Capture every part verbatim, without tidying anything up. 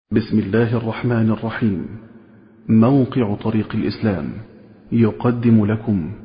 بسم الله الرحمن الرحيم. موقع طريق الإسلام يقدم لكم.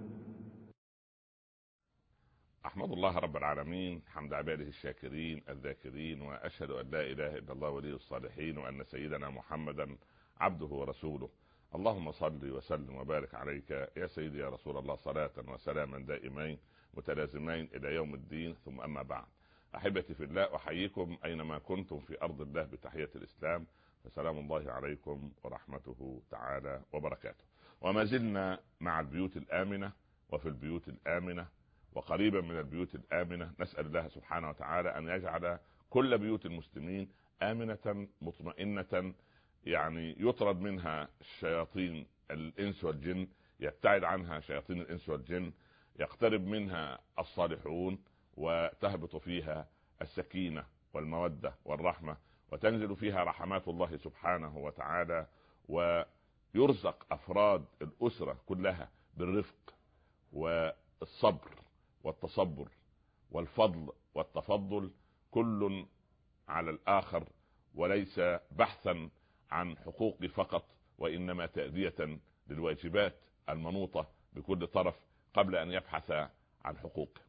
أحمد الله رب العالمين حمد عباده الشاكرين الذاكرين، وأشهد أن لا إله إلا الله ولي الصالحين، وأن سيدنا محمدا عبده ورسوله. اللهم صل وسلم وبارك عليك يا سيدي يا رسول الله، صلاة وسلاما دائمين متلازمين إلى يوم الدين. ثم أما بعد، أحبتي في الله، أحييكم أينما كنتم في أرض الله بتحية الإسلام، فسلام الله عليكم ورحمته تعالى وبركاته. وما زلنا مع البيوت الآمنة وفي البيوت الآمنة وقريبا من البيوت الآمنة. نسأل الله سبحانه وتعالى أن يجعل كل بيوت المسلمين آمنة مطمئنة، يعني يطرد منها الشياطين الإنس والجن، يبتعد عنها شياطين الإنس والجن، يقترب منها الصالحون، وتهبط فيها السكينة والمودة والرحمة، وتنزل فيها رحمات الله سبحانه وتعالى، ويرزق أفراد الأسرة كلها بالرفق والصبر والتصبر والفضل والتفضل، كل على الآخر، وليس بحثا عن حقوق فقط، وإنما تأدية للواجبات المنوطة بكل طرف قبل أن يبحث عن حقوقه.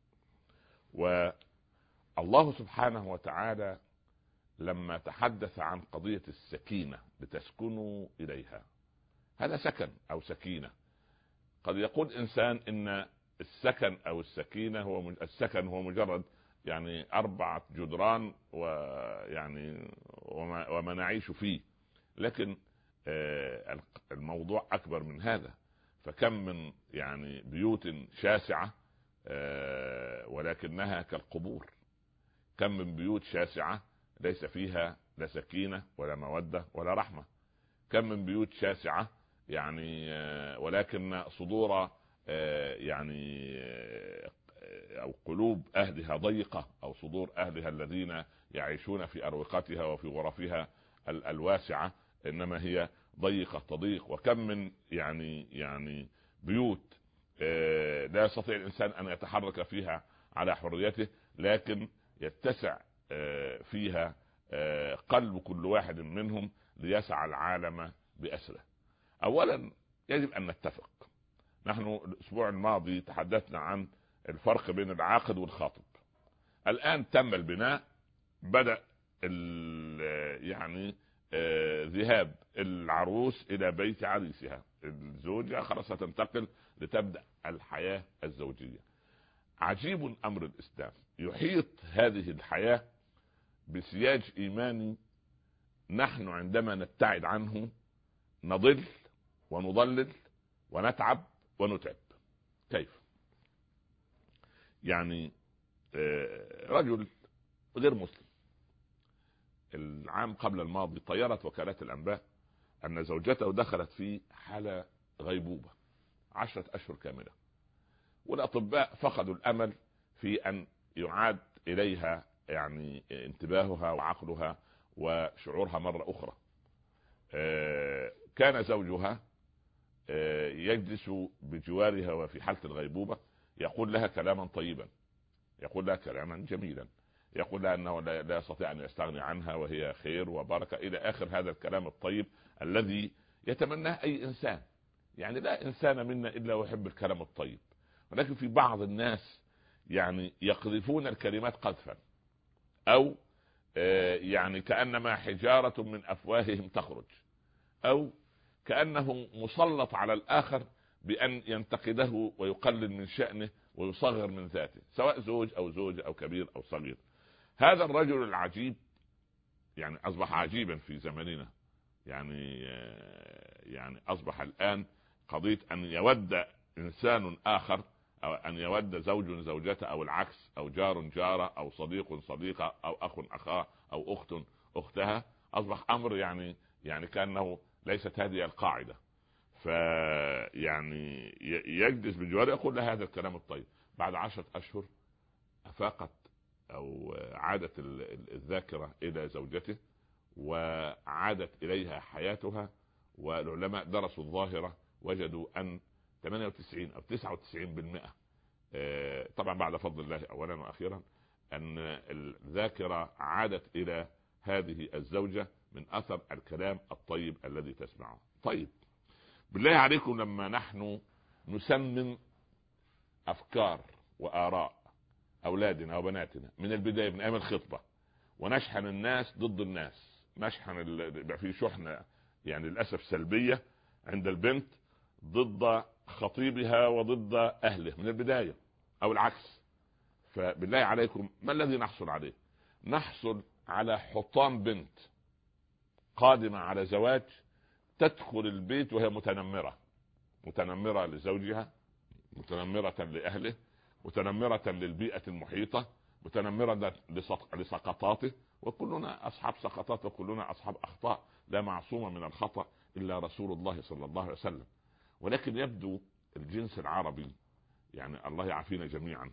والله سبحانه وتعالى لما تحدث عن قضية السكينة لتسكنوا إليها، هذا سكن أو سكينة. قد يقول إنسان إن السكن أو السكينة هو السكن هو مجرد يعني أربعة جدران ويعني وما, وما نعيش فيه، لكن الموضوع أكبر من هذا. فكم من يعني بيوت شاسعة ولكنها كالقبور، كم من بيوت شاسعة ليس فيها لا سكينة ولا مودة ولا رحمة، كم من بيوت شاسعة يعني ولكن صدور يعني أو قلوب أهلها ضيقة، أو صدور أهلها الذين يعيشون في أروقتها وفي غرفها الواسعة إنما هي ضيقة تضيق. وكم من يعني يعني بيوت لا يستطيع الإنسان أن يتحرك فيها على حريته، لكن يتسع فيها قلب كل واحد منهم ليسعى العالم بأسره. أولا يجب أن نتفق، نحن الأسبوع الماضي تحدثنا عن الفرق بين العاقد والخاطب. الآن تم البناء، بدأ يعني ذهاب العروس إلى بيت عريسها، الزوجة خلاص تنتقل لتبدأ الحياة الزوجية. عجيب أمر الإسلام، يحيط هذه الحياة بسياج إيماني نحن عندما نبتعد عنه نضل ونضلل ونتعب ونتعب. كيف؟ يعني رجل غير مسلم العام قبل الماضي طيرت وكالات الأنباء أن زوجته دخلت في حالة غيبوبة عشرة أشهر كاملة، والأطباء فقدوا الأمل في أن يعاد إليها يعني انتباهها وعقلها وشعورها مرة أخرى. كان زوجها يجلس بجوارها وفي حالة الغيبوبة يقول لها كلاما طيبا، يقول لها كلاما جميلا، يقول لها أنه لا يستطيع أن يستغني عنها وهي خير وبركة إلى آخر هذا الكلام الطيب الذي يتمناه أي إنسان. يعني لا إنسان منا إلا ويحب الكلام الطيب، ولكن في بعض الناس يعني يقذفون الكلمات قذفا، أو يعني كأنما حجارة من أفواههم تخرج، أو كأنه مسلط على الآخر بأن ينتقده ويقلل من شأنه ويصغر من ذاته، سواء زوج أو زوجة أو كبير أو صغير. هذا الرجل العجيب يعني أصبح عجيبا في زمننا، يعني يعني أصبح الآن قضية أن يود إنسان آخر، أو أن يود زوج زوجته، أو العكس، أو جار جارة، أو صديق صديقة، أو أخ أخاه، أو أخت أختها، أصبح أمر يعني يعني كأنه ليست هذه القاعدة. فيعني يجلس بجواره يقول له هذا الكلام الطيب. بعد عشرة أشهر أفاقت أو عادت الذاكرة إلى زوجته وعادت إليها حياتها، والعلماء درسوا الظاهرة وجدوا أن ثمانية وتسعين أو تسعة وتسعين بالمئة، طبعا بعد فضل الله أولا وأخيرا، أن الذاكرة عادت إلى هذه الزوجة من اثر الكلام الطيب الذي تسمعه. طيب بالله عليكم، لما نحن نسمم افكار واراء اولادنا وبناتنا من البدايه من ايام الخطبه، ونشحن الناس ضد الناس، نشحن ال... في شحنه يعني للاسف سلبيه عند البنت ضد خطيبها وضد اهله من البدايه او العكس، فبالله عليكم ما الذي نحصل عليه؟ نحصل على حطام بنت قادمه على زواج تدخل البيت وهي متنمره، متنمره لزوجها، متنمره لاهله، متنمره للبيئه المحيطه، متنمره لسقطاته، وكلنا اصحاب سقطات وكلنا اصحاب اخطاء، لا معصوم من الخطا الا رسول الله صلى الله عليه وسلم. ولكن يبدو الجنس العربي يعني الله يعافينا جميعا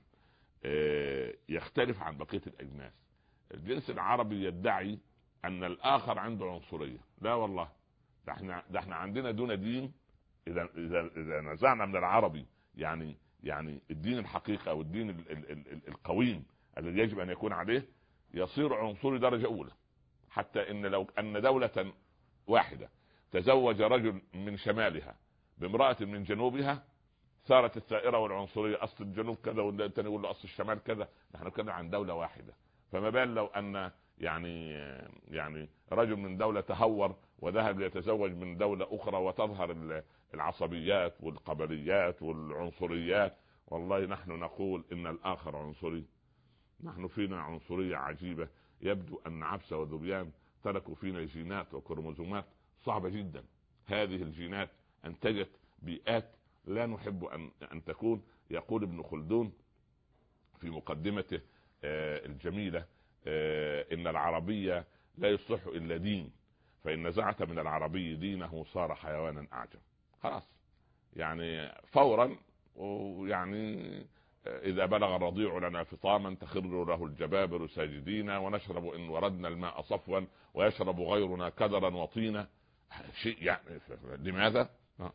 يختلف عن بقيه الاجناس. الجنس العربي يدعي ان الاخر عنده عنصريه. لا والله، ده احنا ده احنا عندنا دون دين. اذا اذا اذا نزعنا من العربي يعني يعني الدين الحقيقي او الدين ال ال ال القويم الذي يجب ان يكون عليه، يصير عنصري درجه اولى. حتى ان لو ان دوله واحده تزوج رجل من شمالها بامراه من جنوبها صارت الثائره والعنصريه، اصل الجنوب كذا والثاني يقول له اصل الشمال كذا. نحن نتكلم عن دوله واحده، فما بال لو ان يعني يعني رجل من دوله تهور وذهب ليتزوج من دوله اخرى وتظهر العصبيات والقبليات والعنصريات. والله نحن نقول ان الاخر عنصري. نحن فينا عنصريه عجيبه. يبدو ان عبس وذبيان تركوا فينا جينات وكروموزومات صعبه جدا. هذه الجينات انتجت بيئات لا نحب ان ان تكون. يقول ابن خلدون في مقدمته الجميله ان العربيه لا يصلح الا دين، فان نزعت من العربي دينه صار حيوانا اعجب. خلاص يعني فورا. ويعني اذا بلغ الرضيع لنا فطاما تخر له الجبابر ساجدين، ونشرب ان وردنا الماء صفوا ويشرب غيرنا كدرا وطينا. شيء يعني لماذا؟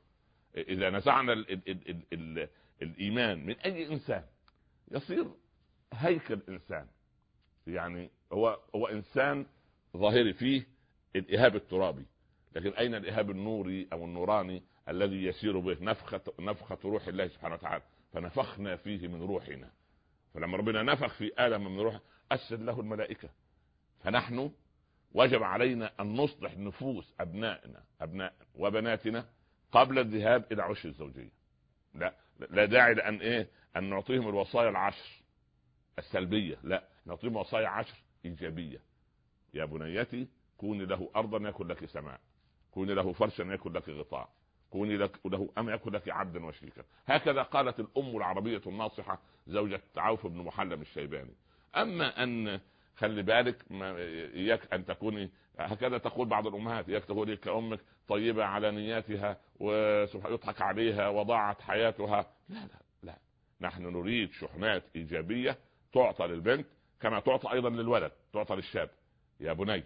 اذا نزعنا ال ال ال ال ال الايمان من اي انسان يصير هيكل انسان. يعني هو هو انسان ظاهري فيه الايهاب الترابي، لكن اين الايهاب النوري او النوراني الذي يسير به نفخه نفخه روح الله سبحانه وتعالى؟ فنفخنا فيه من روحنا. فلما ربنا نفخ في ادم من روحه اسجد له الملائكه. فنحن وجب علينا ان نصلح نفوس ابنائنا ابناء وبناتنا قبل الذهاب الى عش الزوجيه. لا لا داعي لان ايه ان نعطيهم الوصايا العشر السلبيه، لا نعطيهم وصايا عشر ايجابيه. يا بنيتي كوني له ارضا يكن لك سماء، كوني له فرشا يكن لك غطاء، كوني لك له ام يكن لك عبدا وشريكا. هكذا قالت الام العربيه الناصحه زوجة عوف بن محلم الشيباني. اما ان خلي بالك اياك ان تكوني هكذا تقول بعض الامهات، اياك تقولي كأمك طيبه على نياتها ويضحك عليها وضاعت حياتها. لا لا لا، نحن نريد شحنات ايجابيه تعطى للبنت كما تعطى ايضا للولد، تعطى للشاب. يا بني،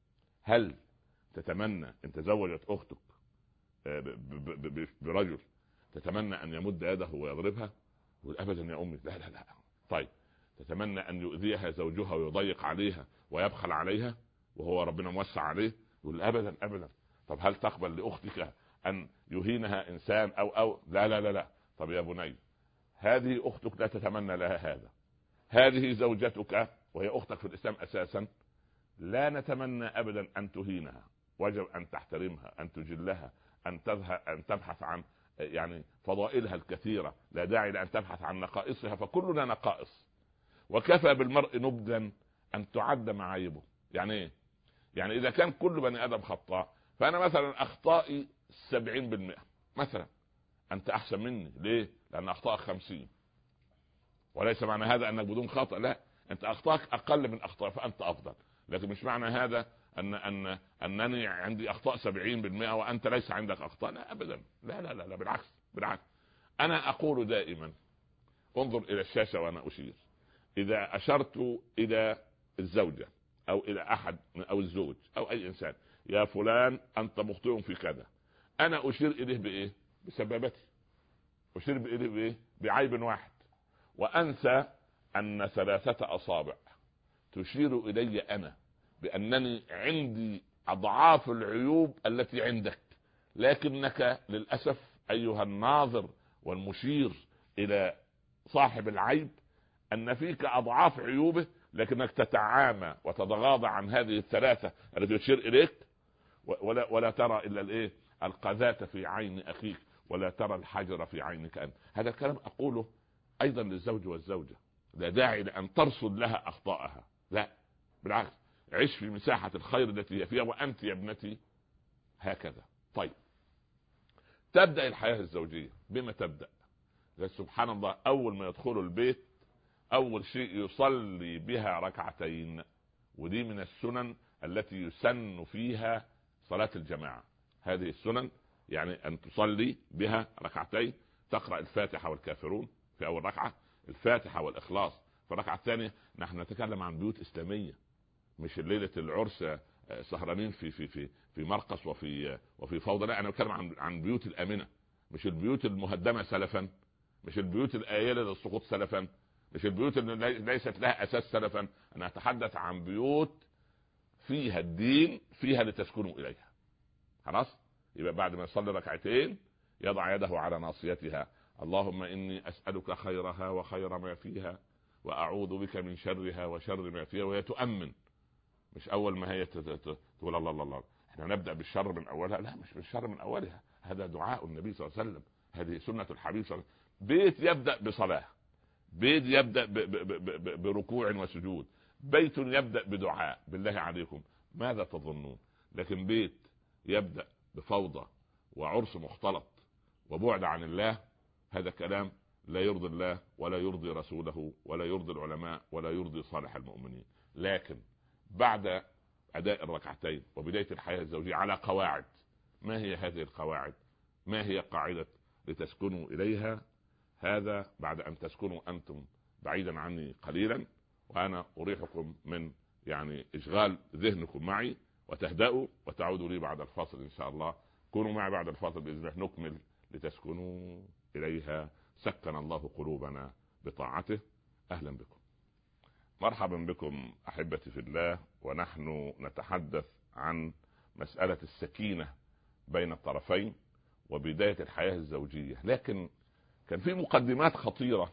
هل تتمنى ان تزوجت اختك برجل تتمنى ان يمد يده ويضربها؟ ابدا يا امي. لا لا لا. طيب تتمنى ان يؤذيها زوجها ويضيق عليها ويبخل عليها وهو ربنا موسع عليه؟ يقول ابدا ابدا. طب هل تقبل لاختك ان يهينها انسان او او لا لا لا لا. طب يا بني، هذه اختك لا تتمنى لها هذا، هذه زوجتك وهي اختك في الاسلام اساسا، لا نتمنى ابدا ان تهينها. وجب ان تحترمها، ان تجلها، ان تذهب ان تبحث عن يعني فضائلها الكثيره. لا داعي لان تبحث عن نقائصها، فكلنا نقائص. وكفى بالمرء نبلا ان تعد معايبه. يعني ايه؟ يعني اذا كان كل بني ادم خطاء، فانا مثلا اخطائي سبعين بالمئة مثلا، انت احسن مني. ليه؟ لان اخطائك خمسين. وليس معنى هذا انك بدون خطأ، لا، انت اخطائك اقل من اخطاء فانت افضل. لكن مش معنى هذا ان ان انني عندي اخطاء سبعين بالمئة وانت ليس عندك اخطاء. لا ابدا. لا لا لا, لا بالعكس بالعكس. انا اقول دائما انظر الى الشاشة وانا اشير. اذا اشرت الى الزوجة او الى احد او الزوج او اي انسان، يا فلان انت مخطئ في كذا، انا اشير اليه بايه؟ بسبابتي. اشير اليه بايه؟ بعيب واحد، وانسى ان ثلاثة اصابع تشير الي انا بانني عندي اضعاف العيوب التي عندك، لكنك للاسف ايها الناظر والمشير الى صاحب العيب ان فيك اضعاف عيوبه، لكنك تتعامى وتتغاضى عن هذه الثلاثه التي تشير اليك، ولا ولا ترى الا الايه القذاة في عين اخيك، ولا ترى الحجر في عينك انت. هذا الكلام اقوله ايضا للزوج والزوجه، لا داعي لان ترصد لها اخطائها، لا بالعكس، عش في مساحه الخير التي هي فيها، وانت يا ابنتي هكذا. طيب، تبدا الحياه الزوجيه بما تبدا. سبحان الله، اول ما يدخلوا البيت اول شيء يصلي بها ركعتين، ودي من السنن التي يسن فيها صلاة الجماعة. هذه السنن يعني ان تصلي بها ركعتين، تقرأ الفاتحة والكافرون في اول ركعة، الفاتحة والاخلاص في الركعة الثانية. نحن نتكلم عن بيوت اسلامية، مش ليلة العرس سهرانين في في في في مرقص وفي وفي فوضى، لا، انا بتكلم عن عن بيوت الامنة، مش البيوت المهدمة سلفا، مش البيوت الآيلة للسقوط سلفا، مش البيوت اللي ليست لها اساس سلفا. انا اتحدث عن بيوت فيها الدين، فيها لتسكنوا اليها. خلاص، يبقى بعد ما يصلي ركعتين يضع يده على ناصيتها، اللهم اني اسالك خيرها وخير ما فيها، واعوذ بك من شرها وشر ما فيها. وهي تؤمن، مش اول ما هي تقول الله الله الله احنا نبدا بالشر من اولها، لا، مش بالشر من اولها، هذا دعاء النبي صلى الله عليه وسلم، هذه سنه الحبيب صلى الله عليه وسلم. بيت يبدا بصلاه، بيت يبدأ ب ب ب ب بركوع وسجود، بيت يبدأ بدعاء. بالله عليكم ماذا تظنون؟ لكن بيت يبدأ بفوضى وعرس مختلط وبعد عن الله، هذا كلام لا يرضي الله ولا يرضي رسوله ولا يرضي العلماء ولا يرضي صالح المؤمنين. لكن بعد أداء الركعتين وبداية الحياة الزوجية على قواعد. ما هي هذه القواعد؟ ما هي قاعدة لتسكنوا إليها؟ هذا بعد أن تسكنوا أنتم بعيدا عني قليلا، وأنا أريحكم من يعني إشغال ذهنكم معي، وتهدأوا وتعودوا لي بعد الفاصل إن شاء الله. كونوا معي بعد الفاصل بإذن الله، نكمل لتسكنوا إليها. سكن الله قلوبنا بطاعته. أهلا بكم، مرحبا بكم أحبتي في الله. ونحن نتحدث عن مسألة السكينة بين الطرفين وبداية الحياة الزوجية. لكن كان في مقدمات خطيرة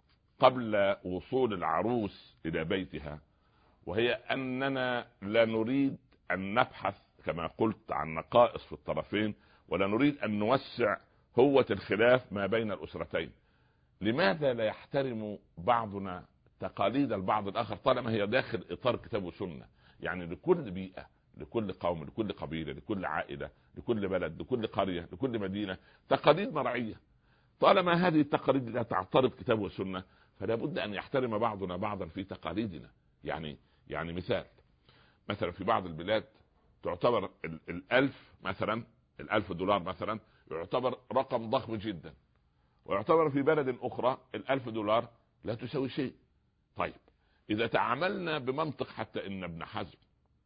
قبل وصول العروس إلى بيتها، وهي أننا لا نريد أن نبحث كما قلت عن نقائص في الطرفين، ولا نريد أن نوسع هوة الخلاف ما بين الأسرتين. لماذا لا يحترم بعضنا تقاليد البعض الآخر طالما هي داخل إطار كتاب وسنة؟ يعني لكل بيئة، لكل قوم، لكل قبيلة، لكل عائلة، لكل بلد، لكل قرية، لكل مدينة تقاليد مرعية. طالما هذه التقاليد لا تعترض كتاب وسنة، فلا بد أن يحترم بعضنا بعضا في تقاليدنا. يعني يعني مثال، مثلا في بعض البلاد تعتبر الألف مثلا، الألف دولار مثلا يعتبر رقم ضخم جدا، ويعتبر في بلد أخرى الألف دولار لا تساوي شيء. طيب، إذا تعاملنا بمنطق، حتى إن ابن حزم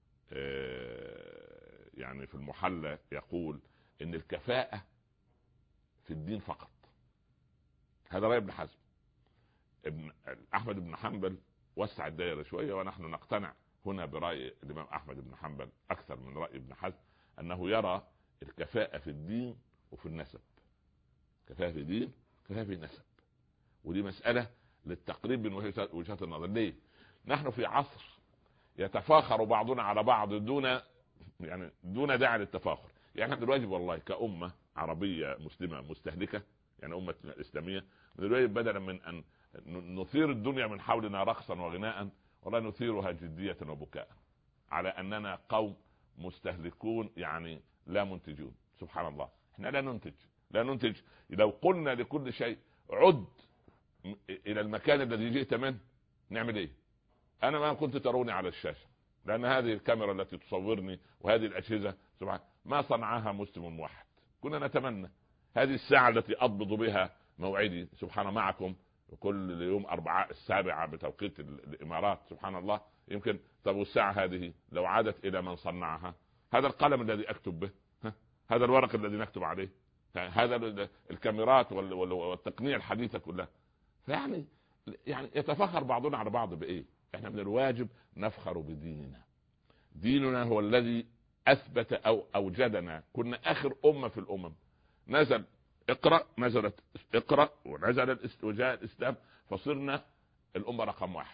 يعني في المحلى يقول إن الكفاءة في الدين فقط. هذا رأي ابن حزم. ابن أحمد بن حنبل وسع الدائرة شوية، ونحن نقتنع هنا برأي الإمام أحمد بن حنبل أكثر من رأي ابن حزم، أنه يرى الكفاءة في الدين وفي النسب. كفاءة في الدين، كفاءة في النسب. ودي مسألة للتقريب من وجهات النظر. ليه؟ نحن في عصر يتفاخر بعضنا على بعض دون يعني دون داعي للتفاخر. يعني احنا دلوقتي والله كأمة عربية مسلمة مستهلكة، يعني أمة إسلامية، دلوقتي بدلا من أن نثير الدنيا من حولنا رقصا وغناء، ولا نثيرها جدية وبكاء على أننا قوم مستهلكون، يعني لا منتجون. سبحان الله، احنا لا ننتج لا ننتج لو قلنا لكل شيء عد إلى المكان الذي جئت منه، نعمل ايه؟ أنا ما كنت تروني على الشاشة، لأن هذه الكاميرا التي تصورني وهذه الأجهزة سبحان ما صنعها مسلم موحد. كنا نتمنى هذه الساعة التي أضبط بها موعدي سبحان معكم كل يوم أربعاء السابعة بتوقيت الإمارات. سبحان الله، يمكن طب والساعة هذه لو عادت إلى من صنعها، هذا القلم الذي أكتب به، هذا الورق الذي نكتب عليه، هذا الكاميرات والتقنية الحديثة كلها. فيعني يعني يتفخر بعضنا على بعض بإيه؟ احنا من الواجب نفخر بديننا. ديننا هو الذي اثبت او اوجدنا، كنا اخر امه في الامم. نزل اقرا، نزلت اقرا ونزل وجاء الاسلام، فصرنا الامه رقم واحد.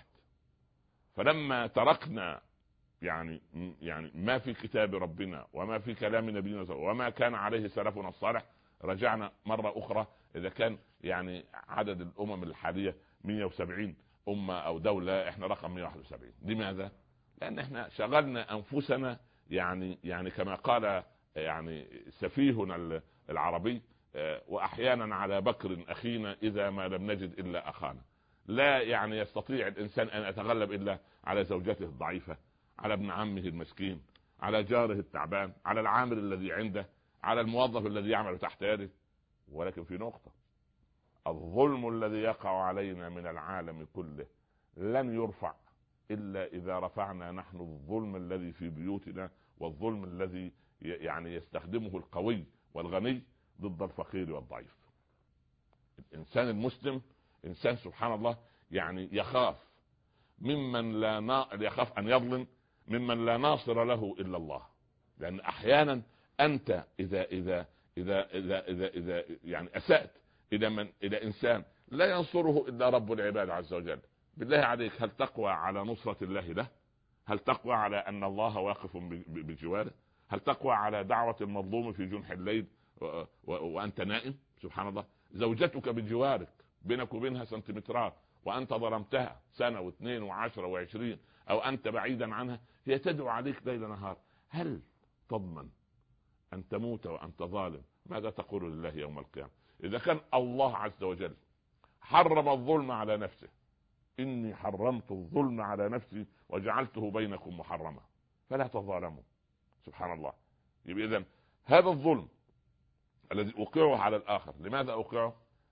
فلما تركنا يعني يعني ما في كتاب ربنا وما في كلام نبينا وما كان عليه سلفنا الصالح، رجعنا مره اخرى. اذا كان يعني عدد الامم الحاليه مئة وسبعين امه او دوله، احنا رقم مئة وواحد وسبعين. لماذا؟ لان احنا شغلنا انفسنا، يعني يعني كما قال يعني سفيهنا العربي: واحيانا على بكر اخينا اذا ما لم نجد الا اخانا. لا يعني يستطيع الانسان ان يتغلب الا على زوجته الضعيفه، على ابن عمه المسكين، على جاره التعبان، على العامل الذي عنده، على الموظف الذي يعمل تحت يده. ولكن في نقطة: الظلم الذي يقع علينا من العالم كله لن يرفع إلا إذا رفعنا نحن الظلم الذي في بيوتنا، والظلم الذي يعني يستخدمه القوي والغني ضد الفقير والضعيف. الإنسان المسلم إنسان سبحان الله يعني يخاف ممن لا نا... يخاف أن يظلم ممن لا ناصر له إلا الله. لأن أحيانا أنت إذا إذا إذا إذا إذا, إذا يعني أسأت إلى من إلى إنسان لا ينصره إلا رب العباد عز وجل، بالله عليك هل تقوى على نصرة الله له؟ هل تقوى على أن الله واقف بجواره؟ هل تقوى على دعوة المظلوم في جنح الليل و... و... وأنت نائم؟ سبحان الله. زوجتك بجوارك، بينك وبينها سنتيمترات، وأنت ظلمتها سنة واثنين وعشرة وعشرين، أو أنت بعيدا عنها، هي تدعو عليك ليل نهار. هل تضمن أن تموت وأنت ظالم؟ ماذا تقول لله يوم القيامة؟ إذا كان الله عز وجل حرم الظلم على نفسه: إني حرمت الظلم على نفسي وجعلته بينكم محرما فلا تظالموا. سبحان الله. يبقى إذن هذا الظلم الذي أوقعه على الآخر، لماذا أوقعه؟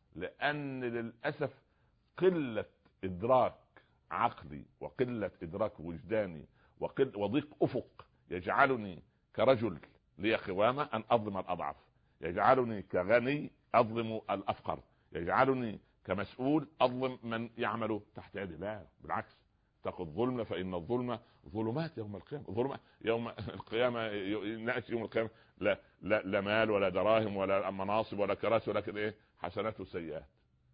لأن للأسف قلة إدراك عقلي وقلة إدراك وجداني وضيق أفق يجعلني كرجل لي قوامة أن أظلم الأضعف، يجعلني كغني أظلم الأفقر، يجعلني كمسؤول أظلم من يعمل تحت يدي. لا، بالعكس، اتقوا الظلم فإن الظلم ظلمات يوم القيامة. ظلمات يوم القيامة نأتي يوم القيامة لا لا لا مال ولا دراهم ولا مناصب ولا كراسي، ولكن إيه؟ حسنات وسيئات.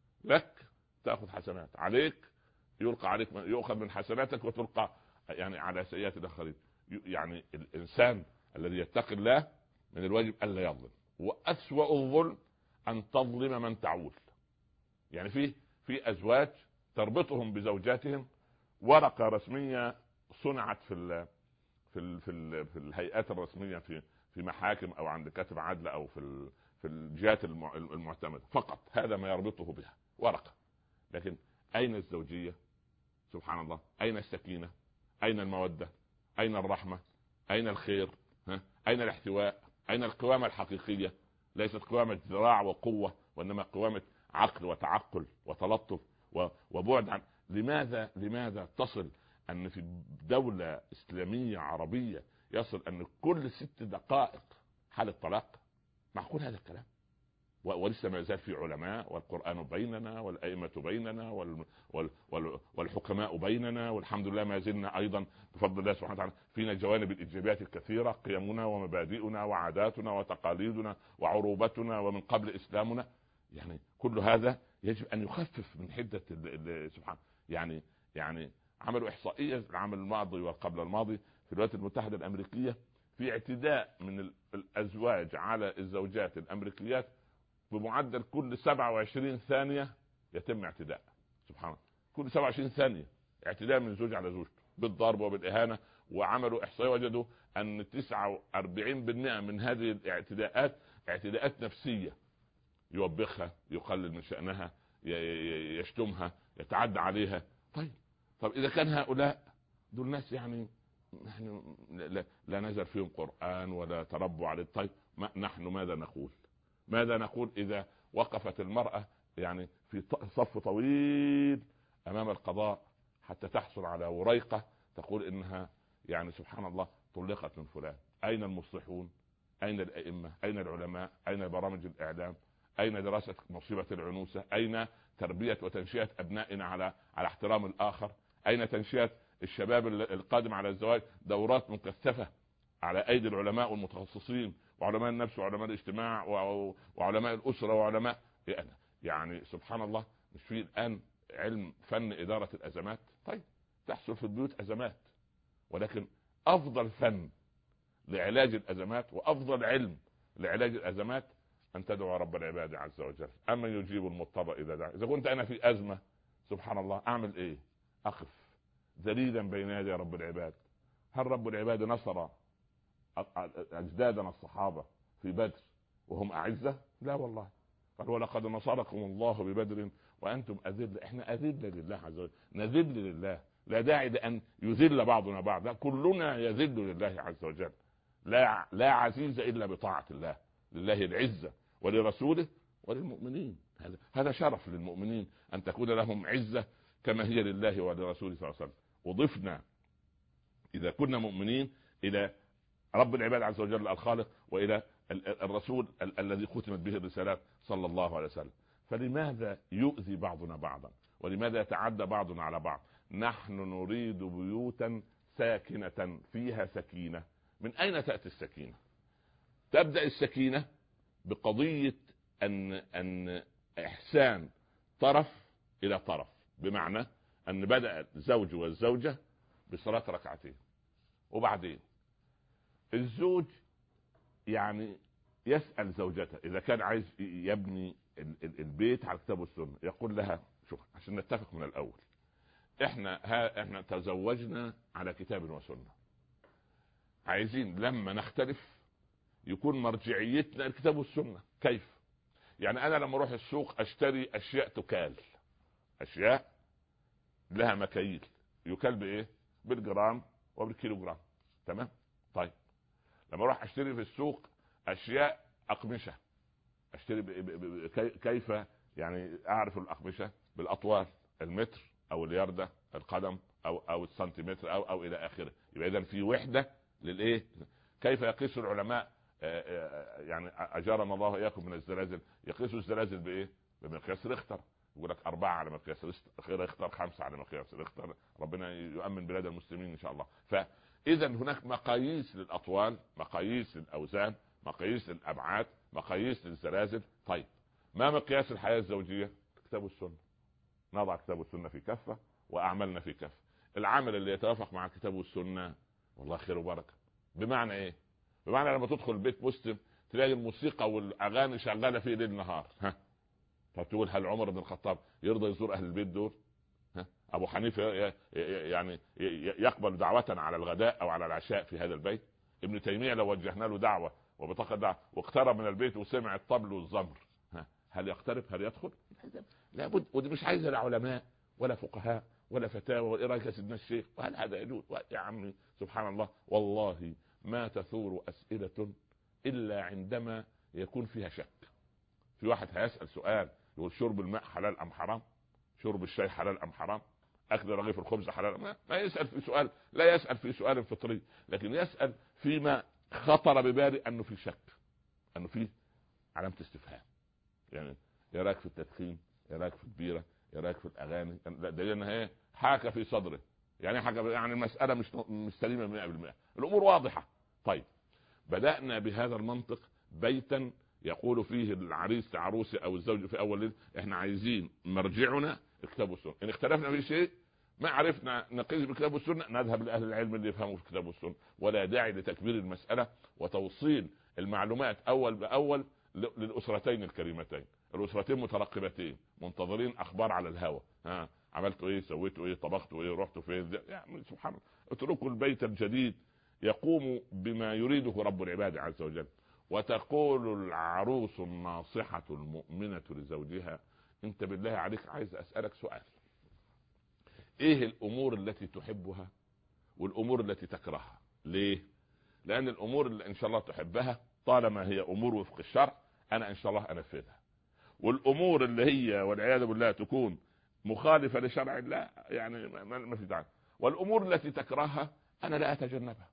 لك تأخذ حسنات، عليك يلقى عليك يؤخذ من حسناتك وتلقى يعني على سيئات الآخرين. يعني الإنسان الذي يتقي الله من الواجب ألا يظلم. وأسوأ الظلم أن تظلم من تعول. يعني في في أزواج تربطهم بزوجاتهم ورقة رسمية صنعت في ال في ال في, ال في الهيئات الرسمية في في محاكم أو عند كاتب عدل أو في ال في الجهات المعتمدة، فقط هذا ما يربطه بها، ورقة. لكن أين الزوجية؟ سبحان الله. أين السكينة؟ أين المودة؟ أين الرحمة؟ أين الخير؟ ها؟ أين الاحتواء؟ أين القوامة الحقيقية؟ ليست قوامة ذراع وقوة، وإنما قوامة عقل وتعقل وتلطف وبعد عن. لماذا لماذا تصل أن في دولة إسلامية عربية يصل أن كل ست دقائق حالة طلاق؟ معقول هذا الكلام؟ ولسه ما زال في علماء، والقرآن بيننا، والأئمة بيننا، وال... وال... وال... والحكماء بيننا، والحمد لله ما زلنا أيضا بفضل الله سبحانه وتعالى فينا جوانب الإيجابيات الكثيرة، قيمنا ومبادئنا وعاداتنا وتقاليدنا وعروبتنا ومن قبل إسلامنا. يعني كل هذا يجب أن يخفف من حدة ال... ال... سبحان يعني يعني عملوا إحصائية العام الماضي وقبل الماضي في الولايات المتحدة الأمريكية في اعتداء من الأزواج على الزوجات الأمريكيات بمعدل كل سبعة وعشرين ثانية يتم اعتداء. سبحان الله. كل سبعة وعشرين ثانية اعتداء من زوج على زوجته بالضرب وبالإهانة. وعملوا إحصائية وجدوا أن تسعة وأربعين بالمئة من هذه الاعتداءات اعتداءات نفسية، يوبخها، يقلل من شأنها، يشتمها، يتعدى عليها. طيب طب إذا كان هؤلاء دول ناس يعني نحن لا, لا نزل فيهم قرآن ولا تربوا على الطيب، ما نحن ماذا نقول؟ ماذا نقول إذا وقفت المرأة يعني في صف طويل أمام القضاء حتى تحصل على وريقة تقول إنها يعني سبحان الله طلقت من فلان؟ أين المصلحون؟ أين الأئمة؟ أين العلماء؟ أين برامج الإعلام؟ أين دراسة مصيبة العنوسة؟ أين تربية وتنشئة أبنائنا على على احترام الآخر؟ أين تنشئة الشباب القادم على الزواج دورات مكثفة على ايدي العلماء والمتخصصين وعلماء النفس وعلماء الاجتماع وعلماء الاسره وعلماء يعني سبحان الله. مش في الان علم فن اداره الازمات؟ طيب تحصل في البيوت ازمات، ولكن افضل فن لعلاج الازمات وافضل علم لعلاج الازمات ان تدعو رب العباد عز وجل. اما يجيب المضطر اذا دعا. اذا كنت انا في ازمه سبحان الله اعمل ايه؟ اقف ذليلا بين يدي رب العباد. هل رب العباد نصر اجدادنا الصحابه في بدر وهم اعزه؟ لا والله. قال ولقد نصركم الله ببدر وانتم اذل. احنا اذل لله عز وجل، نذل لله، لا داعي لان يذل بعضنا بعضا، كلنا يذل لله عز وجل. لا لا عزيز الا بطاعه الله، لله العزه ولرسوله وللمؤمنين. هذا هذا شرف للمؤمنين ان تكون لهم عزه كما هي لله ولرسوله صلى الله عليه وسلم. وضفنا اذا كنا مؤمنين الى رب العباد عز وجل الخالق والى الرسول الذي ختمت به الرسالات صلى الله عليه وسلم. فلماذا يؤذي بعضنا بعضا؟ ولماذا يتعدى بعضنا على بعض؟ نحن نريد بيوتا ساكنة فيها سكينة. من أين تأتي السكينة؟ تبدأ السكينة بقضية أن أن إحسان طرف إلى طرف، بمعنى أن بدأ الزوج والزوجة بصلاة ركعتين، وبعدين الزوج يعني يسأل زوجته إذا كان عايز يبني البيت على الكتاب والسنة، يقول لها شوف عشان نتفق من الأول، احنا ها احنا تزوجنا على كتاب وسنة، عايزين لما نختلف يكون مرجعيتنا الكتاب والسنة. كيف؟ يعني انا لما اروح السوق اشتري اشياء تكال، اشياء لها مكاييل، يكال بايه؟ بالجرام وبالكيلوغرام، تمام؟ طيب لما اروح اشتري في السوق اشياء اقمشة، اشتري ب... ب... ب... كيف يعني اعرف الاقمشة؟ بالاطوال، المتر او الياردة، القدم او او السنتيمتر او او الى اخره. يبقى اذا في وحدة للايه؟ كيف يقيس العلماء يعني اجارنا الله اياكم من الزلازل؟ يقيسوا الزلازل بايه؟ بمقياس ريختر. يقول لك أربعة على مقياس ريختر، خمسة على مقياس ريختر. ربنا يؤمن بلاد المسلمين إن شاء الله. فإذا هناك مقاييس للأطوال، مقاييس للأوزان، مقاييس للأبعاد، مقاييس للزلازل. طيب ما مقياس الحياة الزوجية؟ كتاب السنة. نضع كتاب السنة في كفة وأعملنا في كفة. العمل اللي يتوافق مع الكتاب والسنة والله خير وبركة. بمعنى إيه؟ بمعنى لما تدخل بيت مسلم تلاقي الموسيقى والأغاني شغالة فيه ليل نهار، ها فتقول هل عمر بن الخطاب يرضى يزور اهل البيت دول؟ ها؟ ابو حنيفه يعني يقبل دعوه على الغداء او على العشاء في هذا البيت؟ ابن تيميه لو وجهنا له دعوه وبطاقه دعوه واقترب من البيت وسمع الطبل والزمر، ها هل يقترب؟ هل يدخل؟ لابد. ودي مش عايزه لا علماء ولا فقهاء ولا فتاوى ولا رايك سيدنا الشيخ، وهل هذا يجوز؟ يا عمي سبحان الله، والله ما تثور اسئله الا عندما يكون فيها شك. في واحد هيسال سؤال يقول شرب الماء حلال ام حرام؟ شرب الشاي حلال ام حرام؟ اكل رغيف الخبز حلال؟ ما, ما يسال في سؤال، لا يسال في سؤال فطري، لكن يسال فيما خطر ببالي انه في شك، انه في علامه استفهام. يعني ايه رايك في التدخين؟ ايه رايك في البيره؟ ايه رايك في الاغاني؟ دليل انها ايه؟ حاكه في صدره، يعني حاجه، يعني المساله مش مش سليمه مئة بالمئة، الامور واضحه. طيب بدانا بهذا المنطق بيتا يقول فيه العريس لعروسه او الزوج في اول ليل احنا عايزين مرجعنا الكتاب والسنه. ان اختلفنا في شيء ما عرفنا نقيس بالكتاب والسنه نذهب لاهل العلم اللي يفهموا في الكتاب والسنه، ولا داعي لتكبير المساله وتوصيل المعلومات اول باول للاسرتين الكريمتين، الاسرتين مترقبتين منتظرين اخبار على الهوى. ها عملتوا ايه؟ سويتوا ايه؟ طبختوا ايه؟ رحتوا فين؟ يعني سبحان الله. اتركوا البيت الجديد يقوم بما يريده رب العباد عز وجل. وتقول العروس الناصحة المؤمنة لزوجها انت بالله عليك عايز اسألك سؤال، ايه الامور التي تحبها والامور التي تكرهها؟ ليه؟ لان الامور اللي ان شاء الله تحبها طالما هي امور وفق الشرع انا ان شاء الله انفذها، والامور اللي هي والعياذ بالله تكون مخالفة لشرع الله يعني ما في داعي، والامور التي تكرهها انا لا اتجنبها.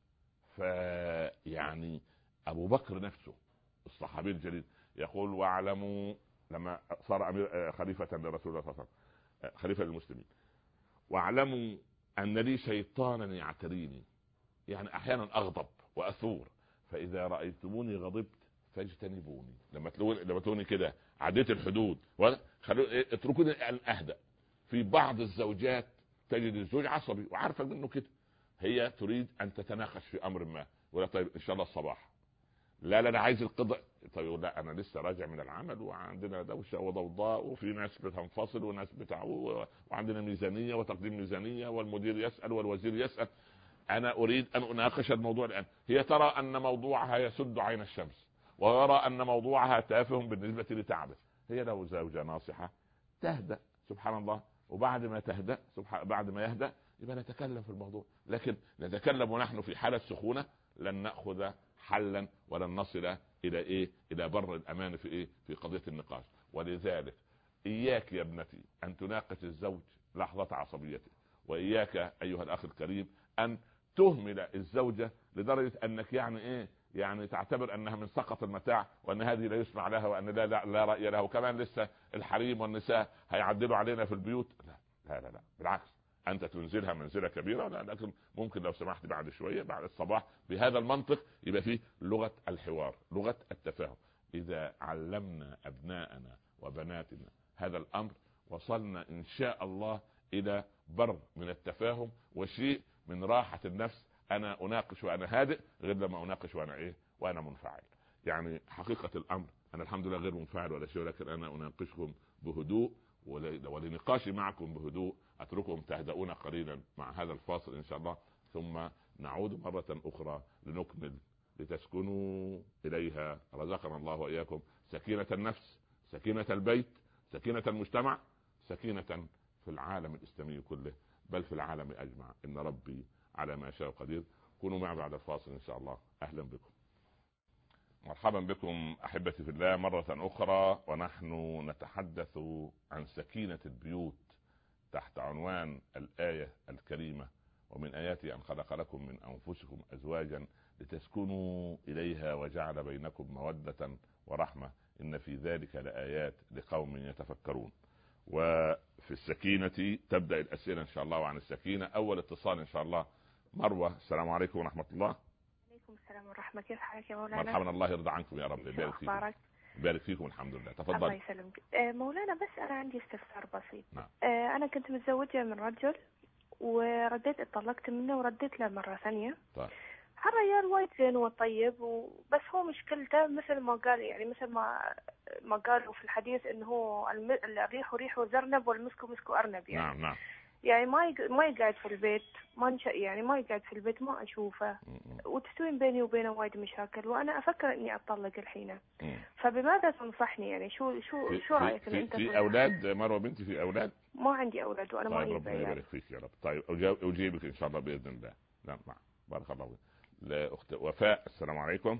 فيعني ابو بكر نفسه الصحابي الجليل يقول واعلموا لما صار امير خليفة لرسول الله صلى الله عليه وسلم، خليفة للمسلمين، واعلموا ان لي شيطانا يعتريني. يعني احيانا اغضب واثور، فاذا رايتموني غضبت فاجتنبوني. لما تلوني لما تلوني كده عديت الحدود، خلوا اتركوني ان اهدأ. في بعض الزوجات تجد الزوج عصبي وعارفه منه كده، هي تريد ان تتناقش في امر ما، ولا طيب ان شاء الله الصباح، لا لا انا عايز القضاء. طيب لا انا لسه راجع من العمل وعندنا دوشه وضوضاء وفي ناس بتنفصل وناس بتاع، وعندنا ميزانيه وتقديم ميزانيه والمدير يسال والوزير يسال، انا اريد ان اناقش الموضوع الان. هي ترى ان موضوعها يسد عين الشمس، ويرى ان موضوعها تافه بالنسبه لتعبه. هي لو زوجه ناصحه تهدأ سبحان الله، وبعد ما تهدأ سبحان بعد ما يهدأ يبقى نتكلم في الموضوع. لكن نتكلم ونحن في حاله سخونه لن ناخذ حلا ولن نصل الى ايه الى بر الامان في ايه في قضيه النقاش. ولذلك اياك يا ابنتي ان تناقش الزوج لحظه عصبيته، واياك ايها الاخ الكريم ان تهمل الزوجه لدرجه انك يعني ايه يعني تعتبر انها من سقط المتاع، وان هذه لا يسمع لها، وان لا لا, لا راي لها، وكمان لسه الحريم والنساء هيعدلوا علينا في البيوت. لا لا لا, لا. بالعكس انت تنزلها منزله كبيره، لكن ممكن لو سمحت بعد شويه بعد الصباح بهذا المنطق يبقى فيه لغه الحوار، لغه التفاهم. اذا علمنا ابناءنا وبناتنا هذا الامر وصلنا ان شاء الله الى بر من التفاهم وشيء من راحه النفس. انا اناقش وانا هادئ غير لما اناقش وانا ايه وانا منفعل. يعني حقيقه الامر انا الحمد لله غير منفعل ولا شيء، ولكن انا اناقشكم بهدوء، ولنقاشي معكم بهدوء اتركهم تهدؤون قليلا مع هذا الفاصل ان شاء الله، ثم نعود مرة اخرى لنكمل لتسكنوا اليها. رزقنا الله واياكم سكينة النفس، سكينة البيت، سكينة المجتمع، سكينة في العالم الاسلامي كله، بل في العالم اجمع. ان ربي على ما شاء قدير. كونوا معي بعد الفاصل ان شاء الله. اهلا بكم، مرحبا بكم احبتي في الله مرة اخرى، ونحن نتحدث عن سكينة البيوت تحت عنوان الآية الكريمة: ومن آياته أن خلق لكم من أنفسكم أزواجا لتسكنوا إليها وجعل بينكم مودة ورحمة إن في ذلك لآيات لقوم يتفكرون. وفي السكينة تبدأ الأسئلة إن شاء الله. وعن السكينة أول اتصال إن شاء الله. مروة، السلام عليكم ورحمة الله. عليكم السلام ورحمة. كيف حالك يا مولانا؟ مرحبا، الله يرضى عنكم يا رب. يبارك فيكم. بارك فيكم. الحمد لله. تفضل. الله يسلمك. آه مولانا، بس أنا عندي استفسار بسيط. نعم. آه أنا كنت متزوجة من رجل ورديت اتطلقت منه ورديت له مرة ثانية. طيب. هالرجال وايد زين وطيب، وبس هو مشكلته مثل ما قال يعني مثل ما ما قالوا في الحديث انه هو الم... الريح ريح زرنب والمسك مسك ارنب يعني. نعم نعم. يعني ما يق... ما يقعد في البيت، ما نش... يعني ما يقعد في البيت، ما اشوفه، وتستوين بيني وبينه وايد مشاكل، وانا افكر اني اطلق الحين. فبماذا تنصحني يعني؟ شو شو شو رايك في, انت؟ في اولاد مروه بنتي؟ في اولاد؟ ما عندي اولاد وانا طيب ما ربنا يبارك فيك يا رب. طيب اجيبك ان شاء الله باذن الله. نعم نعم. بارك الله فيك. لاخت وفاء، السلام عليكم.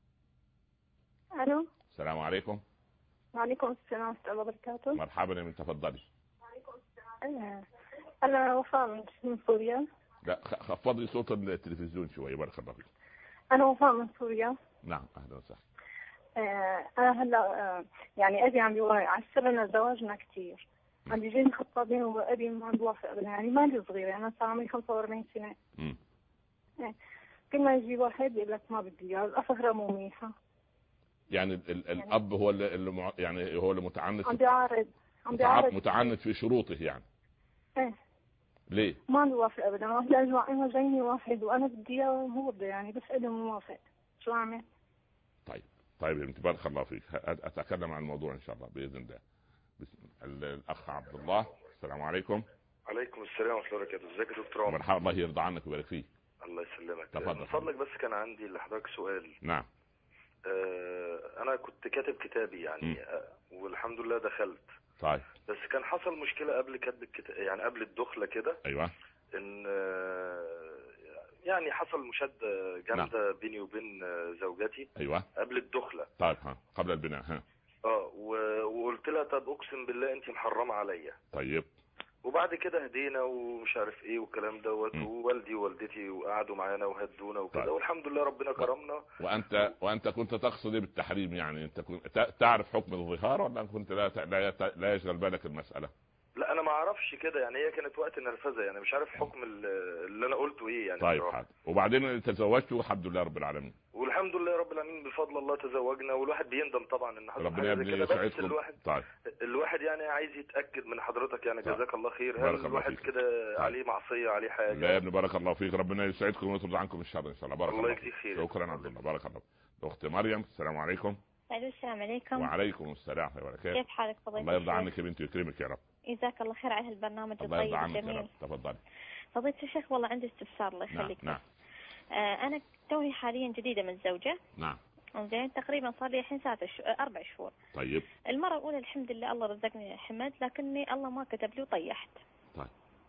الو. السلام عليكم. وعليكم السلام ورحمه الله وبركاته. مرحبا يا من، تفضلي. وعليكم السلام. انا وفاء من سوريا. لا خفضي صوت التلفزيون شويه. بارك الله فيك. انا وفاء من سوريا. نعم اهلا وسهلا. آه انا هلا آه يعني ابي عم يعسر لنا زواجنا كثير. عم بيجيني خطابين وابي ما بيوافق ابدا، يعني مالي صغيره، يعني انا صار عمري خمسة وأربعين سنه. امم آه. كل ما يجي واحد يقول لك ما بدي اياه، الافكار مو منيحه. يعني, ال ال الاب هو اللي مع... يعني هو اللي متعنت، عم بيعارض عم بيعارض متعنت في شروطه يعني. ايه. ليه؟ ما بيوافق ابدا، ما بدي اجمع انا جايني واحد وانا بدي اياه وهو بده، يعني بس انا موافق، شو اعمل؟ طيب طيب يا بنتي بارك الله فيك. اتكلم عن الموضوع ان شاء الله باذن الله. بسم الاخ عبد الله، السلام عليكم. عليكم السلام ورحمه الله وبركاته. ازيك يا دكتور عمر؟ مرحبا، الله يرضى عنك ويبارك فيك. الله يسلمك. تفضل. من فضلك بس كان عندي لحضرتك سؤال. نعم. آه انا كنت كاتب كتابي يعني آه والحمد لله دخلت. طيب. بس كان حصل مشكله قبل كتب الكتاب، يعني قبل الدخله كده. ايوه. ان آه يعني حصل مشاده جامده. نعم. بيني وبين زوجتي. ايوه. قبل الدخله. طيب ها قبل البناء. ها. اه وقلت لها طب اقسم بالله انت محرمه عليا. طيب. وبعد كده هدينا ومش عارف ايه والكلام دوت، ووالدي ووالدتي وقعدوا معانا وهدونا وكده. طيب. والحمد لله ربنا كرمنا. وانت وانت كنت تقصد ايه بالتحريم؟ يعني انت كنت تعرف حكم الظهار ولا كنت لا لا, لا يشغل بالك المساله؟ لا انا ما اعرفش كده يعني، هي كانت وقت نرفزه يعني، مش عارف حكم اللي انا قلته ايه يعني. طيب حاضر. وبعدين تزوجت والحمد لله رب العالمين. والحمد لله رب العالمين بفضل الله تزوجنا، والواحد بيندم طبعا ان حصل ربنا حاجه زي كده، بس يسعدكم. الواحد طيب. الواحد يعني عايز يتاكد من حضرتك يعني. طيب. جزاك الله خير. بارك هل الله الواحد فيك. كده طيب. عليه معصيه، عليه حاجه؟ لا يا ابني بارك الله فيك، ربنا يسعدكم ويطرد عنكم الشر ان شاء الله. بارك الله, الله فيك. يجزيك خير. شكرا عبد الله، بارك الله. اخت مريم السلام عليكم. السلام عليكم. وعليكم السلام ورحمه الله وبركاته. كيف حالك فضيلة الله يرضى الشيخ؟ عنك يا بنتي ويكرمك يا رب. جزاك الله خير على هالبرنامج الله يرضى الطيب عنك يا رب. الجميل. تفضلي. فضيلة الشيخ والله عندي استفسار الله يخليك. نعم. نعم. آه انا توي حاليا جديدة من زوجة. نعم. زين تقريبا صار لي الحين ساعة ش... اربع شهور. طيب. المرة الاولى الحمد لله الله رزقني حمد، لكني الله ما كتب لي وطيحت. طيب.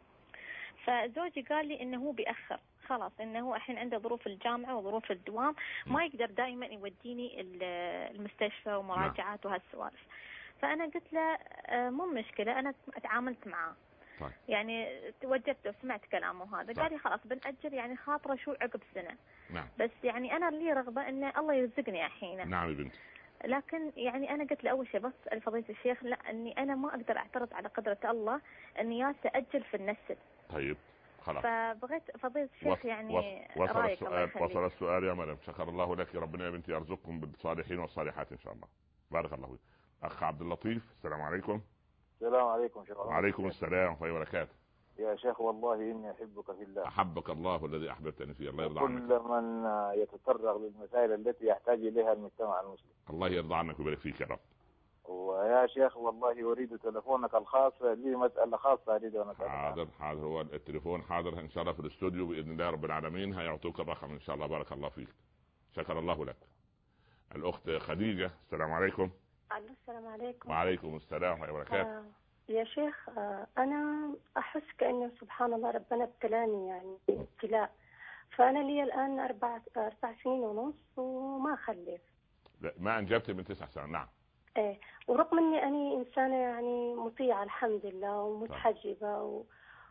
فزوجي قال لي انه هو بيأخر خلاص، انه هو الحين عنده ظروف الجامعة وظروف الدوام، ما يقدر دائما يوديني المستشفى ومراجعات وهالسوالف. فانا قلت له مو مشكلة، انا تعاملت معاه. طيب. يعني توجدت وسمعت كلامه هذا. طيب. قال لي خلاص بنأجل يعني خاطره شو عقب سنة. نعم. بس يعني انا لي رغبة ان الله يرزقني الحين. نعم يا بنتي. لكن يعني انا قلت له اول شيء بس فضيلة الشيخ لا، اني انا ما اقدر اعترض على قدرة الله اني يا تأجل في النسل. طيب خلاص. فبغيت فضيلة الشيخ يعني وصل رايك. السؤال. وصل السؤال يا مريم. شكر الله لك. ربنا يا بنتي يرزقكم بالصالحين والصالحات ان شاء الله. بارك الله فيك. اخ عبد اللطيف السلام عليكم. السلام عليكم شيخ. وعليكم السلام ورحمه الله وبركاته. يا شيخ والله اني احبك في الله. احبك الله الذي احببتني فيه. الله يرضى عنك. كل من يتطرق للمسائل التي يحتاج اليها المجتمع المسلم. الله يرضى عنك ويبارك فيك يا رب. ويا شيخ والله اريد تلفونك الخاص، لي مسألة خاصة اريد ان اسالها. حاضر حاضر. هو التليفون حاضر ان شاء الله في الاستوديو باذن الله رب العالمين، هيعطوك الرقم ان شاء الله. بارك الله فيك. شكر الله لك. الاخت خديجة السلام عليكم. السلام عليكم. وعليكم السلام ورحمه الله وبركاته. آه يا شيخ، آه انا احس كأنه سبحان الله ربنا ابتلاني يعني ابتلاء. فانا لي الان اربع اربع سنين ونص وما خلف. لا ما انجبت من تسع سنوات. نعم. ايه، ورغم اني اني انسانه يعني مطيعه الحمد لله ومتحجبه و...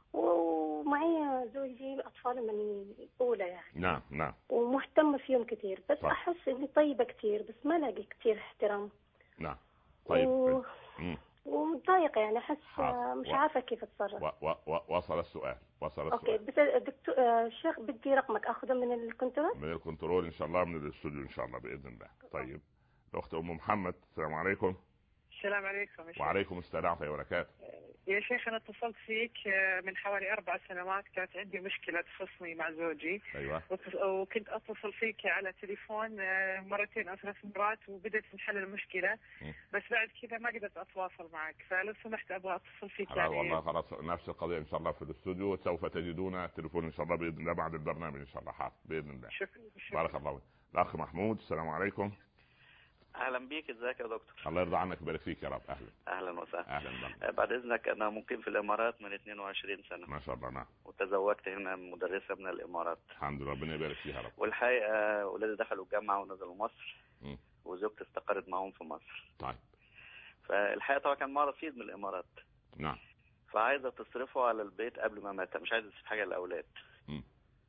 ومعي زوجي اطفال من الاولى يعني. نعم نعم. ومهتمه فيهم كثير، بس طيب. احس اني طيبه كثير بس ما الاقي كثير احترام. نعم. طيب. و... ومتضايقه يعني احس مش و... عارفه كيف اتصرف. و... و... وصل السؤال. وصل السؤال. اوكي بس دكتور الشيخ بدي رقمك اخذه من الكنترول. من الكنترول ان شاء الله، من الاستوديو ان شاء الله باذن الله. طيب. الاخت ام محمد السلام عليكم. السلام عليكم يا شيخ. وعليكم السلام ورحمه الله وبركاته. يا شيخ انا اتصلت فيك من حوالي اربع سنوات، كانت عندي مشكله تخصني مع زوجي. ايوه. وكنت اتصل فيك على تليفون مرتين او ثلاث مرات وبدت تنحل المشكله. م. بس بعد كذا ما قدرت اتواصل معك، فلو سمحت ابغى اتصل فيك يعني. والله خلاص نفس القضيه ان شاء الله في الاستوديو، سوف تجدون التليفون ان شاء الله باذن الله بعد البرنامج ان شاء الله. حاضر باذن الله. شكرا. بارك الله فيك. الاخ محمود السلام عليكم. اهلا بيك. ازيك يا دكتور؟ الله يرضى عنك ويبارك فيك يا رب. اهلا اهلا وسهلا. اهلا بك. بعد اذنك انا مقيم في الامارات من اثنين وعشرين سنه. ما شاء الله. نعم. وتزوجت هنا مدرسه من الامارات. الحمد لله ربنا يبارك فيها يا رب. والحقيقه اولادي دخلوا الجامعه ونزلوا مصر. م. وزوجتي استقرت معهم في مصر. طيب. فالحقيقه طبعا كان معاه رصيد من الامارات. نعم. فعايزه تصرفه على البيت قبل ما مات، مش عايزه تصرف حاجه للاولاد. م.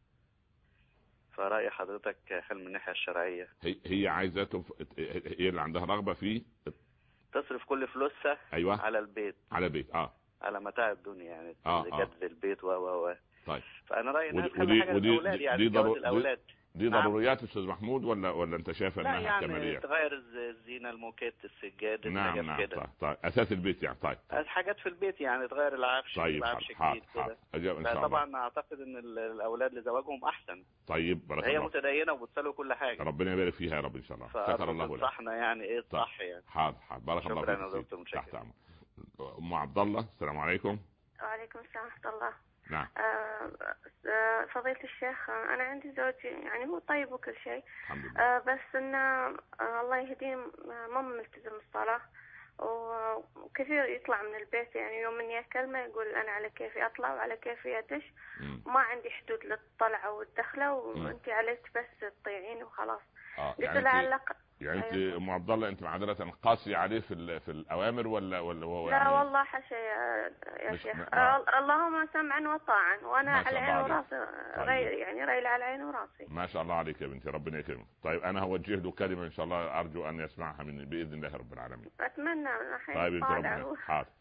فرأي حضرتك هل من الناحية الشرعية هي هي عايزة تف... هي اللي عندها رغبة في تصرف كل فلوسها. أيوة. على البيت. على البيت اه على متاع الدنيا يعني. اه جد البيت و و و طيب. فأنا رأيي إنها ودي حاجة ودي للأولاد يعني. دي ضرو... الأولاد دي ضروريات استاذ محمود ولا ولا انت شايفه انها يعني كماليه؟ تغير الزينه، الموكيت، السجاد، نعم نعم. طيب. طيب اساس البيت يعني. طيب حاجات في البيت يعني تغير العفش. طيب عفش جديد كده. طبعا اعتقد ان الاولاد لزواجهم احسن. طيب بارك هي الله. متدينه وبتصلي كل حاجه. ربنا يبارك فيها يا رب ان شاء الله. شكر الله لك. صحنا يعني ايه الصح يعني. حاضر حاضر. بارك الله فيك. شكرا يا دكتور. تحت امرك. ام عبد الله السلام عليكم. وعليكم السلام ورحمه الله. نعم. آه فضيلة الشيخ، أنا عندي زوجي يعني هو طيب وكل شيء الحمد لله. آه بس إنه آه الله يهديه ما ملتزم الصلاة، وكثير يطلع من البيت يعني يوم إني أكلمه يقول أنا على كيفي أطلع وعلى كيفي أدش، ما عندي حدود للطلعة والدخلة وأنت عليك بس تطيعيني وخلاص. آه يعني لعلق يعني انت ام عبد الله انت معذره قاسي عليه في في الاوامر ولا ولا هو لا يعني والله حاشا يا, يا شيخ. آه. اللهم سمعا وطاعا وانا على عيني وراسي. طيب. ري يعني ريل على عيني وراسي. ما شاء الله عليك يا بنتي ربنا يكرمك. طيب انا هوجه له كلمه ان شاء الله ارجو ان يسمعها مني باذن الله رب العالمين. اتمنى. طيب انت ربنا حاضر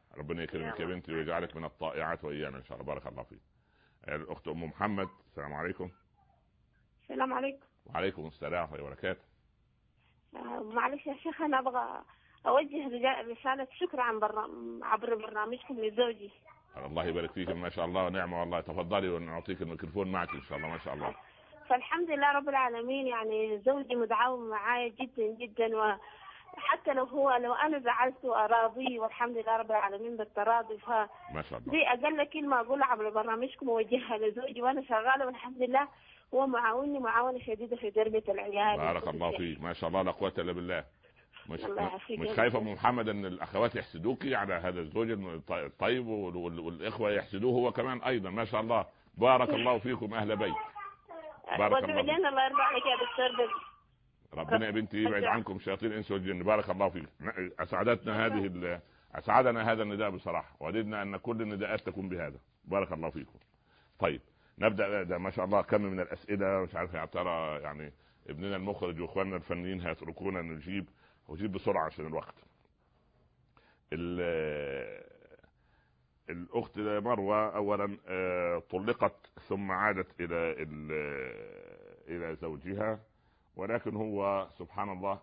ربنا يكرمك يا بنتي ويجعلك من الطائعات وايانا ان شاء الله. بارك الله فيك. الاخت ام محمد، السلام عليكم. السلام عليكم. وعليكم السلام ورحمه الله وبركاته. آه معلش يا شيخ، انا ابغى اوجه رساله شكر عن برنامج عبر برنامجكم لزوجي. الله يبارك فيك، ما شاء الله ونعمه والله. تفضلي ونعطيك الميكروفون معك ان شاء الله. ما شاء الله. فالحمد لله رب العالمين، يعني زوجي متعاون معايا جدا جدا، وحتى لو هو لو انا زعلته اراضيه، والحمد لله رب العالمين بالتراضي. ف ما شاء الله. دي اقل كلمه اقولها عبر برنامجكم اوجهها لزوجي وانا شغاله، والحمد لله هو معاوني معاونه شديده في تربيه العيال. بارك الله فيك، ما شاء الله لا قوه الا بالله. مش مش الله خايفه ام محمد ان الاخوات يحسدوكي على هذا الزوج الطيب والاخوه يحسدوه هو كمان ايضا؟ ما شاء الله. بارك الله فيكم اهل بيت. بارك الله فيك. الله يرضى عليك يا دكتور. ربنا يا بنتي يبعد عنكم شياطين الانس والجن. بارك الله فيك. اسعدتنا هذه اسعدنا هذا النداء بصراحه، وددنا ان كل النداءات تكون بهذا. بارك الله فيكم. طيب نبدا. ده ما شاء الله كم من الاسئله، مش عارف يا ترى يعني ابننا المخرج واخواننا الفنيين هيتركونا نجيب وجيب بسرعه عشان الوقت. الاخت مروه اولا طلقت ثم عادت الى الى زوجها، ولكن هو سبحان الله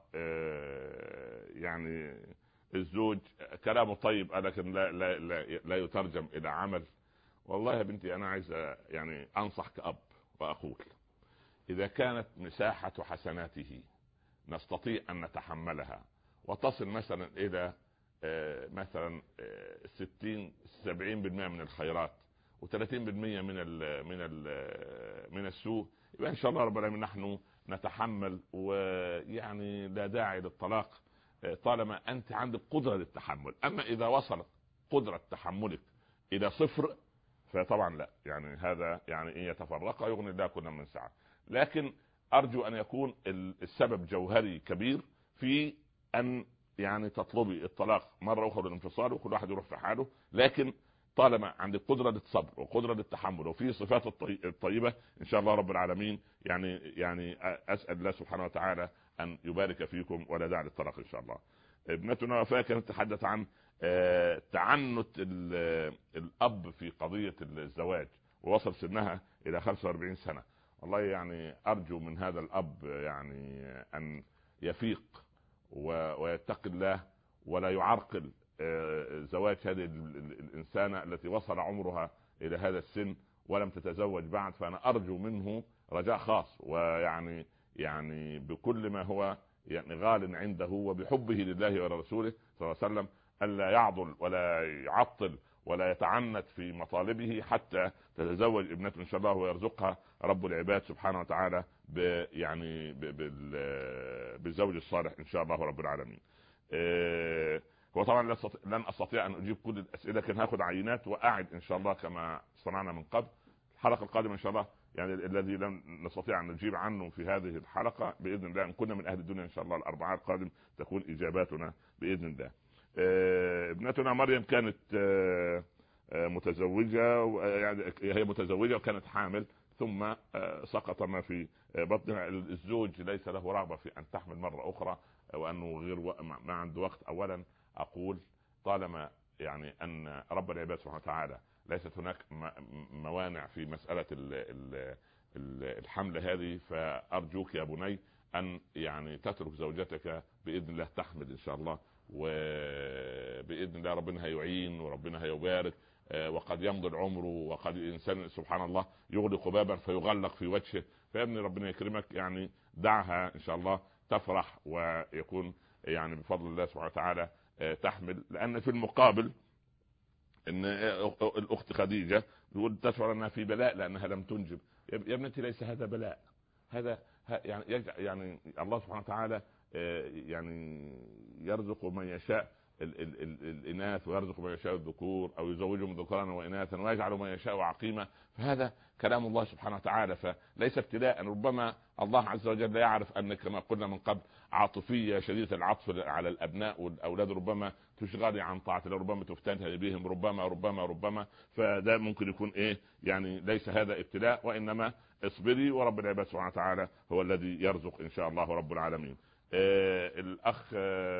يعني الزوج كلامه طيب لكن لا لا لا, لا يترجم الى عمل. والله يا بنتي انا عايز يعني انصح كأب واقول، اذا كانت مساحه حسناته نستطيع ان نتحملها وتصل مثلا الى مثلا ستين سبعين بالمئة من الخيرات وثلاثين بالمئة من ال من ال من السوء، يبقى ان شاء الله رب العالمين نحن نتحمل، ويعني لا داعي للطلاق طالما انت عندك قدره للتحمل. اما اذا وصلت قدره تحملك الى صفر فطبعا لا، يعني هذا يعني ان يتفرق يغني الله كل من سعه. لكن ارجو ان يكون السبب جوهري كبير في ان يعني تطلبي الطلاق مره اخرى للانفصال وكل واحد يروح في حاله، لكن طالما عندك قدره للصبر وقدره للتحمل وفي صفات الطيبه ان شاء الله رب العالمين، يعني يعني اسال الله سبحانه وتعالى ان يبارك فيكم ولا داعي للطلاق ان شاء الله. ابنتنا وفاء كانت تتحدث عن تعنت الاب في قضيه الزواج ووصل سنها الى خمسة وأربعين سنه. والله يعني ارجو من هذا الاب يعني ان يفيق ويتقي الله ولا يعرقل زواج هذه الانسانه التي وصل عمرها الى هذا السن ولم تتزوج بعد. فانا ارجو منه رجاء خاص، ويعني يعني بكل ما هو يعني غال عنده وبحبه لله ولرسوله صلى الله عليه وسلم الا يعضل ولا يعطل ولا يتعنت في مطالبه حتى تتزوج ابنته ان شاء الله ويرزقها رب العباد سبحانه وتعالى ب يعني بالزوج الصالح ان شاء الله رب العالمين. هو طبعا لن استطيع ان اجيب كل الاسئله، لكن هاخد عينات واعد ان شاء الله كما صنعنا من قبل. الحلقه القادمه ان شاء الله يعني الذي لم نستطيع ان نجيب عنه في هذه الحلقه باذن الله ان كنا من اهل الدنيا ان شاء الله الاربعاء القادم تكون اجاباتنا باذن الله. ابنتنا مريم كانت متزوجه، يعني هي متزوجه وكانت حامل ثم سقط ما في بطنها. الزوج ليس له رغبه في ان تحمل مره اخرى وانه غير ما عنده وقت. اولا اقول طالما يعني ان رب العباد سبحانه وتعالى ليست هناك موانع في مساله الحمل هذه، فارجوك يا بني ان يعني تترك زوجتك باذن الله تحمل ان شاء الله، وباذن الله ربنا هيعين وربنا هيبارك. وقد يمضي العمر وقد الانسان سبحان الله يغلق بابا فيغلق في وجهه. فابني ربنا يكرمك، يعني دعها ان شاء الله تفرح ويكون يعني بفضل الله سبحانه وتعالى تحمل. لان في المقابل ان الاخت خديجه تقول تشعر انها في بلاء لانها لم تنجب. يا ابنتي ليس هذا بلاء، هذا يعني يعني الله سبحانه وتعالى يعني يرزق من يشاء ال ال ال الاناث ويرزق من يشاء الذكور او يزوجهم ذكرانا واناثا ويجعل من يشاء عقيما. فهذا كلام الله سبحانه وتعالى، فليس ابتلاء. ربما الله عز وجل لا يعرف ان كما قلنا من قبل عاطفيه شديده العطف على الابناء والاولاد، ربما تشغلي عن طاعه الله، ربما تفتنها بهم، ربما ربما ربما فده ممكن يكون ايه يعني ليس هذا ابتلاء، وانما اصبري ورب العباد سبحانه وتعالى هو الذي يرزق ان شاء الله رب العالمين. آه الاخ آه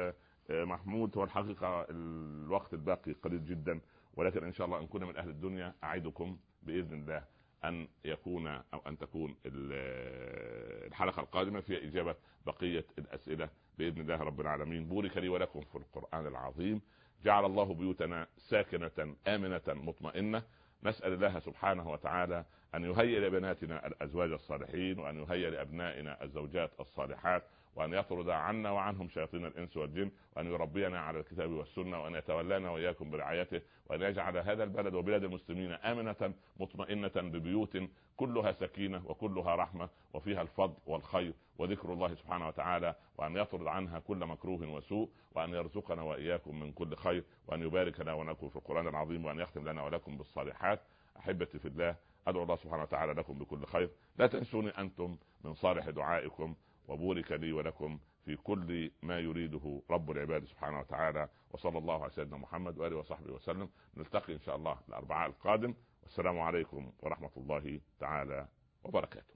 محمود، هو الحقيقة الوقت الباقي قليل جدا، ولكن إن شاء الله إن كنا من أهل الدنيا أعدكم بإذن الله أن يكون أو أن تكون الحلقة القادمة في إجابة بقية الأسئلة بإذن الله رب العالمين. بورك لي ولكم في القرآن العظيم، جعل الله بيوتنا ساكنة آمنة مطمئنة. نسأل الله سبحانه وتعالى أن يهيئ لبناتنا الأزواج الصالحين، وأن يهيئ لأبنائنا الزوجات الصالحات، وأن يطرد عنا وعنهم شياطين الإنس والجن، وأن يربينا على الكتاب والسنة، وأن يتولانا وإياكم برعايته، وأن يجعل هذا البلد وبلاد المسلمين آمنة مطمئنة ببيوت كلها سكينة وكلها رحمة وفيها الفضل والخير وذكر الله سبحانه وتعالى، وأن يطرد عنها كل مكروه وسوء، وأن يرزقنا وإياكم من كل خير، وأن يبارك لنا ولكم في القرآن العظيم، وأن يختم لنا ولكم بالصالحات. أحبتي في الله، أدعو الله سبحانه وتعالى لكم بكل خير. لا تنسوني أنتم من صالح دعائكم، وبورك لي ولكم في كل ما يريده رب العباد سبحانه وتعالى. وصلى الله على سيدنا محمد وآله وصحبه وسلم. نلتقي إن شاء الله الأربعاء القادم، والسلام عليكم ورحمة الله تعالى وبركاته.